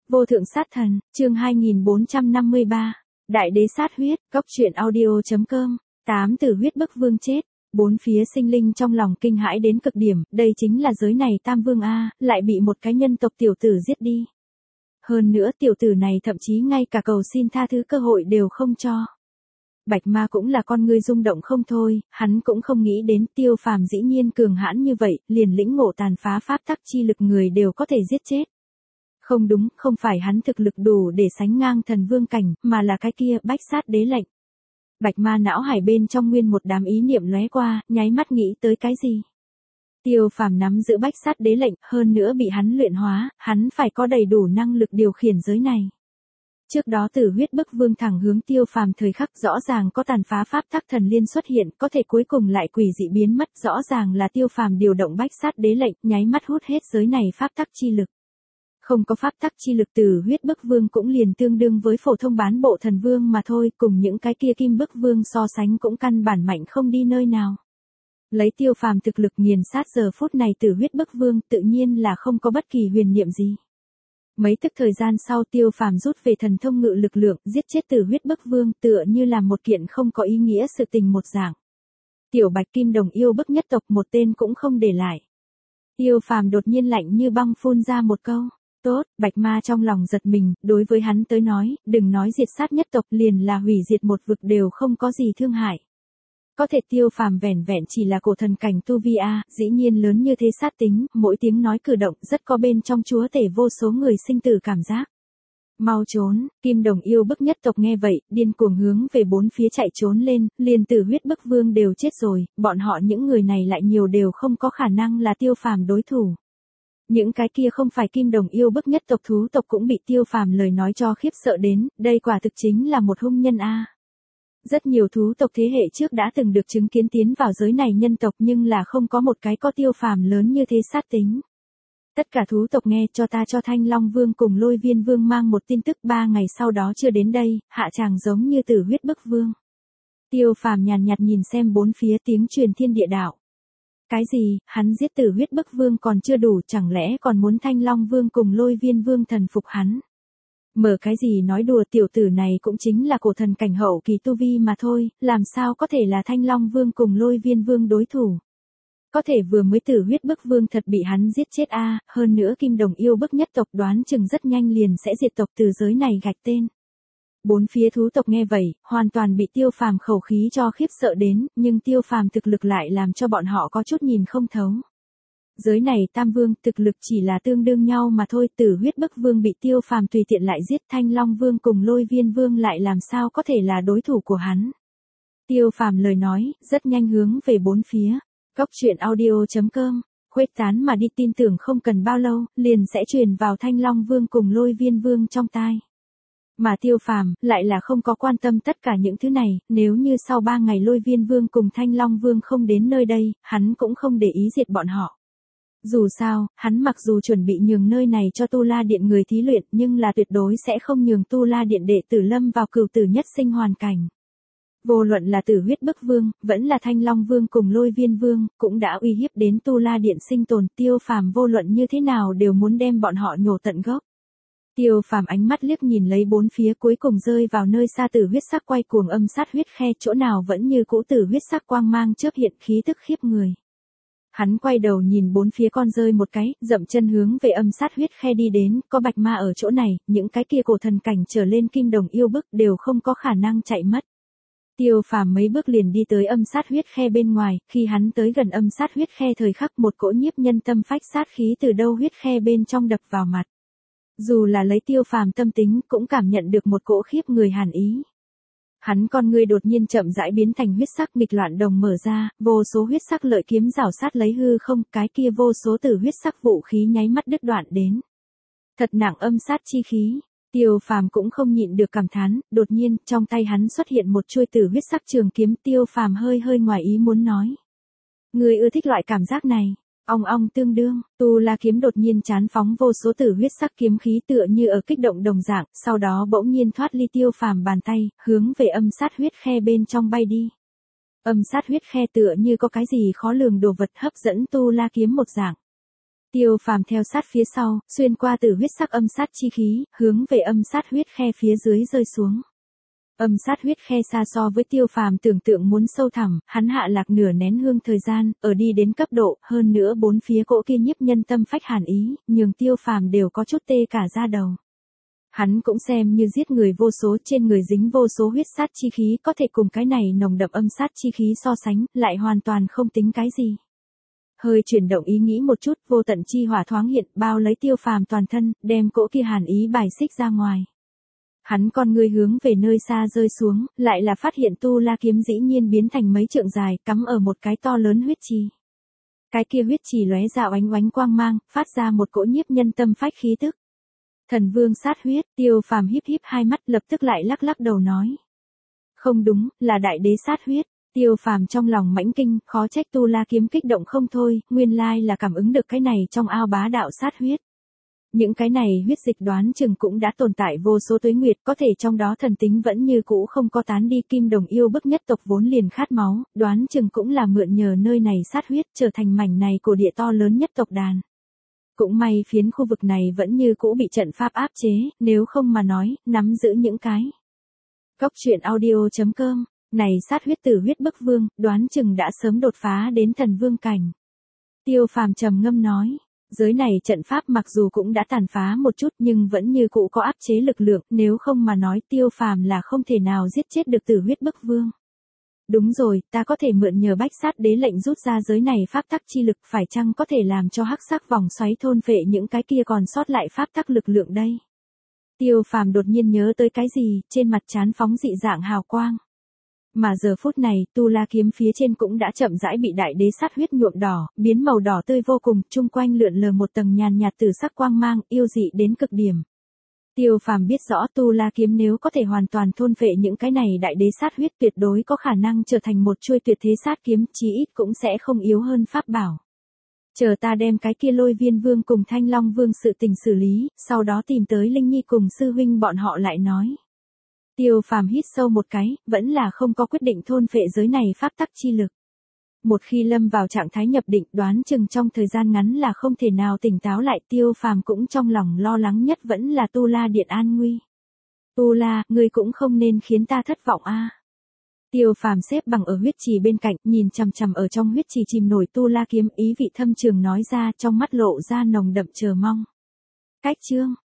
Vô thượng sát thần, chương 2453. Đại đế sát huyết, góc truyện audio.com. 8 tử huyết bức vương chết. Bốn phía sinh linh trong lòng kinh hãi đến cực điểm, đây chính là giới này tam vương a, lại bị một cái nhân tộc tiểu tử giết đi. Hơn nữa tiểu tử này thậm chí ngay cả cầu xin tha thứ cơ hội đều không cho. Bạch Ma cũng là con người rung động không thôi, hắn cũng không nghĩ đến Tiêu Phàm dĩ nhiên cường hãn như vậy, liền lĩnh ngộ tàn phá pháp tắc chi lực người đều có thể giết chết. Không đúng, không phải hắn thực lực đủ để sánh ngang thần vương cảnh, mà là cái kia bách sát đế lệnh. Bạch Ma não hải bên trong nguyên một đám ý niệm lóe qua, nháy mắt nghĩ tới cái gì. Tiêu Phàm nắm giữ bách sát đế lệnh, hơn nữa bị hắn luyện hóa, hắn phải có đầy đủ năng lực điều khiển giới này. Trước đó tử huyết bức vương thẳng hướng Tiêu Phàm thời khắc rõ ràng có tàn phá pháp tắc thần liên xuất hiện, có thể cuối cùng lại quỷ dị biến mất, rõ ràng là Tiêu Phàm điều động bách sát đế lệnh, nháy mắt hút hết giới này pháp tắc chi lực. Không có pháp tắc chi lực tử huyết bức vương cũng liền tương đương với phổ thông bán bộ thần vương mà thôi, cùng những cái kia kim bức vương so sánh cũng căn bản mạnh không đi nơi nào. Lấy Tiêu Phàm thực lực nghiền sát giờ phút này tử huyết bức vương tự nhiên là không có bất kỳ huyền niệm gì. Mấy tức thời gian sau Tiêu Phàm rút về thần thông ngự lực lượng, giết chết tử huyết bức vương tựa như là một kiện không có ý nghĩa sự tình một dạng. Tiểu Bạch Kim Đồng yêu bức nhất tộc một tên cũng không để lại. Tiêu Phàm đột nhiên lạnh như băng phun ra một câu. Tốt, Bạch Ma trong lòng giật mình, đối với hắn tới nói, đừng nói diệt sát nhất tộc liền là hủy diệt một vực đều không có gì thương hại. Có thể Tiêu Phàm vẻn vẹn chỉ là cổ thần cảnh tu vi a, dĩ nhiên lớn như thế sát tính, mỗi tiếng nói cử động rất có bên trong chúa tể vô số người sinh tử cảm giác. Mau trốn, Kim Đồng yêu bức nhất tộc nghe vậy, điên cuồng hướng về bốn phía chạy trốn lên, liền tử huyết bức vương đều chết rồi, bọn họ những người này lại nhiều đều không có khả năng là Tiêu Phàm đối thủ. Những cái kia không phải Kim Đồng yêu bức nhất tộc thú tộc cũng bị Tiêu Phàm lời nói cho khiếp sợ đến, đây quả thực chính là một hung nhân a. Rất nhiều thú tộc thế hệ trước đã từng được chứng kiến tiến vào giới này nhân tộc nhưng là không có một cái có Tiêu Phàm lớn như thế sát tính. Tất cả thú tộc nghe cho ta cho Thanh Long Vương cùng Lôi Viên Vương mang một tin tức 3 ngày sau đó chưa đến đây, hạ tràng giống như tử huyết bức vương. Tiêu Phàm nhàn nhạt nhìn xem bốn phía tiếng truyền thiên địa đạo. Cái gì, hắn giết tử huyết bức vương còn chưa đủ, chẳng lẽ còn muốn Thanh Long Vương cùng Lôi Viên Vương thần phục hắn? Mở cái gì nói đùa, tiểu tử này cũng chính là cổ thần cảnh hậu kỳ tu vi mà thôi, làm sao có thể là Thanh Long Vương cùng Lôi Viên Vương đối thủ? Có thể vừa mới tử huyết bức vương thật bị hắn giết chết a, hơn nữa Kim Đồng yêu bức nhất tộc đoán chừng rất nhanh liền sẽ diệt tộc từ giới này gạch tên. Bốn phía thú tộc nghe vậy, hoàn toàn bị Tiêu Phàm khẩu khí cho khiếp sợ đến, nhưng Tiêu Phàm thực lực lại làm cho bọn họ có chút nhìn không thấu. Giới này tam vương thực lực chỉ là tương đương nhau mà thôi, tử huyết bức vương bị Tiêu Phàm tùy tiện lại giết, Thanh Long Vương cùng Lôi Viên Vương lại làm sao có thể là đối thủ của hắn. Tiêu Phàm lời nói, rất nhanh hướng về bốn phía. Góc truyện audio.com, khuếch tán mà đi, tin tưởng không cần bao lâu, liền sẽ truyền vào Thanh Long Vương cùng Lôi Viên Vương trong tai. Mà Tiêu Phàm lại là không có quan tâm tất cả những thứ này, nếu như sau 3 ngày Lôi Viên Vương cùng Thanh Long Vương không đến nơi đây, hắn cũng không để ý diệt bọn họ. Dù sao, hắn mặc dù chuẩn bị nhường nơi này cho Tu La Điện người thí luyện nhưng là tuyệt đối sẽ không nhường Tu La Điện đệ tử lâm vào cửu tử nhất sinh hoàn cảnh. Vô luận là tử huyết bức vương, vẫn là Thanh Long Vương cùng Lôi Viên Vương, cũng đã uy hiếp đến Tu La Điện sinh tồn, Tiêu Phàm vô luận như thế nào đều muốn đem bọn họ nhổ tận gốc. Tiêu Phàm ánh mắt liếc nhìn lấy bốn phía, cuối cùng rơi vào nơi xa tử huyết sắc quay cuồng âm sát huyết khe, chỗ nào vẫn như cũ tử huyết sắc quang mang chớp hiện, khí tức khiếp người. Hắn quay đầu nhìn bốn phía con rơi một cái, dậm chân hướng về âm sát huyết khe đi đến, có Bạch Ma ở chỗ này, những cái kia cổ thần cảnh trở lên Kim Đồng yêu bức đều không có khả năng chạy mất. Tiêu Phàm mấy bước liền đi tới âm sát huyết khe bên ngoài, khi hắn tới gần âm sát huyết khe thời khắc một cỗ nhiếp nhân tâm phách sát khí từ đâu huyết khe bên trong đập vào mặt. Dù là lấy Tiêu Phàm tâm tính cũng cảm nhận được một cỗ khiếp người hàn ý. Hắn con người đột nhiên chậm rãi biến thành huyết sắc, nghịch loạn đồng mở ra, vô số huyết sắc lợi kiếm rảo sát lấy hư không, cái kia vô số tử huyết sắc vũ khí nháy mắt đứt đoạn đến. Thật nặng âm sát chi khí. Tiêu Phàm cũng không nhịn được cảm thán, đột nhiên, trong tay hắn xuất hiện một chuôi tử huyết sắc trường kiếm, Tiêu Phàm hơi ngoài ý muốn nói. Người ưa thích loại cảm giác này, ong ong tương đương, Tu La kiếm đột nhiên chán phóng vô số tử huyết sắc kiếm khí tựa như ở kích động đồng dạng, sau đó bỗng nhiên thoát ly Tiêu Phàm bàn tay, hướng về âm sát huyết khe bên trong bay đi. Âm sát huyết khe tựa như có cái gì khó lường đồ vật hấp dẫn Tu La kiếm một dạng. Tiêu Phàm theo sát phía sau, xuyên qua tử huyết sắc âm sát chi khí, hướng về âm sát huyết khe phía dưới rơi xuống. Âm sát huyết khe xa so với Tiêu Phàm tưởng tượng muốn sâu thẳm, hắn hạ lạc nửa nén hương thời gian, ở đi đến cấp độ, hơn nữa bốn phía cỗ kia nhiếp nhân tâm phách hàn ý, nhường Tiêu Phàm đều có chút tê cả da đầu. Hắn cũng xem như giết người vô số, trên người dính vô số huyết sát chi khí, có thể cùng cái này nồng đậm âm sát chi khí so sánh, lại hoàn toàn không tính cái gì. Hơi chuyển động ý nghĩ một chút, vô tận chi hỏa thoáng hiện, bao lấy Tiêu Phàm toàn thân, đem cỗ kia hàn ý bài xích ra ngoài. Hắn con người hướng về nơi xa rơi xuống, lại là phát hiện tu la kiếm dĩ nhiên biến thành mấy trượng dài, cắm ở một cái to lớn huyết trì. Cái kia huyết trì lóe ra oánh oánh quang mang, phát ra một cỗ nhiếp nhân tâm phách khí tức. Thần vương sát huyết, Tiêu Phàm híp híp hai mắt, lập tức lại lắc lắc đầu nói. Không đúng, là đại đế sát huyết. Tiêu Phàm trong lòng mãnh kinh, khó trách tu la kiếm kích động không thôi, nguyên lai là cảm ứng được cái này trong ao bá đạo sát huyết. Những cái này huyết dịch đoán chừng cũng đã tồn tại vô số tuế nguyệt, có thể trong đó thần tính vẫn như cũ không có tán đi. Kim Đồng yêu bức nhất tộc vốn liền khát máu, đoán chừng cũng là mượn nhờ nơi này sát huyết trở thành mảnh này của địa to lớn nhất tộc đàn. Cũng may phiến khu vực này vẫn như cũ bị trận pháp áp chế, nếu không mà nói, nắm giữ những cái. Cốc truyện audio.com, này sát huyết tử huyết bức vương, đoán chừng đã sớm đột phá đến thần vương cảnh. Tiêu Phàm trầm ngâm nói, giới này trận pháp mặc dù cũng đã tàn phá một chút nhưng vẫn như cũ có áp chế lực lượng, nếu không mà nói Tiêu Phàm là không thể nào giết chết được tử huyết bức vương. Đúng rồi, ta có thể mượn nhờ bách sát đế lệnh rút ra giới này pháp tắc chi lực, phải chăng có thể làm cho hắc sắc vòng xoáy thôn phệ những cái kia còn sót lại pháp tắc lực lượng đây? Tiêu Phàm đột nhiên nhớ tới cái gì, trên mặt trán phóng dị dạng hào quang. Mà giờ phút này, tu la kiếm phía trên cũng đã chậm rãi bị đại đế sát huyết nhuộm đỏ, biến màu đỏ tươi vô cùng, chung quanh lượn lờ một tầng nhàn nhạt tử sắc quang mang, yêu dị đến cực điểm. Tiêu Phàm biết rõ tu la kiếm nếu có thể hoàn toàn thôn phệ những cái này đại đế sát huyết, tuyệt đối có khả năng trở thành một chuôi tuyệt thế sát kiếm, chí ít cũng sẽ không yếu hơn pháp bảo. Chờ ta đem cái kia Lôi Viên Vương cùng Thanh Long Vương sự tình xử lý, sau đó tìm tới Linh Nhi cùng sư huynh bọn họ lại nói. Tiêu Phàm hít sâu một cái, vẫn là không có quyết định thôn phệ giới này pháp tắc chi lực. Một khi lâm vào trạng thái nhập định, đoán chừng trong thời gian ngắn là không thể nào tỉnh táo lại. Tiêu Phàm cũng trong lòng lo lắng nhất vẫn là Tu La Điện an nguy. Tu La, ngươi cũng không nên khiến ta thất vọng a. Tiêu Phàm xếp bằng ở huyết trì bên cạnh, nhìn chằm chằm ở trong huyết trì chìm nổi tu la kiếm, ý vị thâm trường nói ra, trong mắt lộ ra nồng đậm chờ mong. Cách chương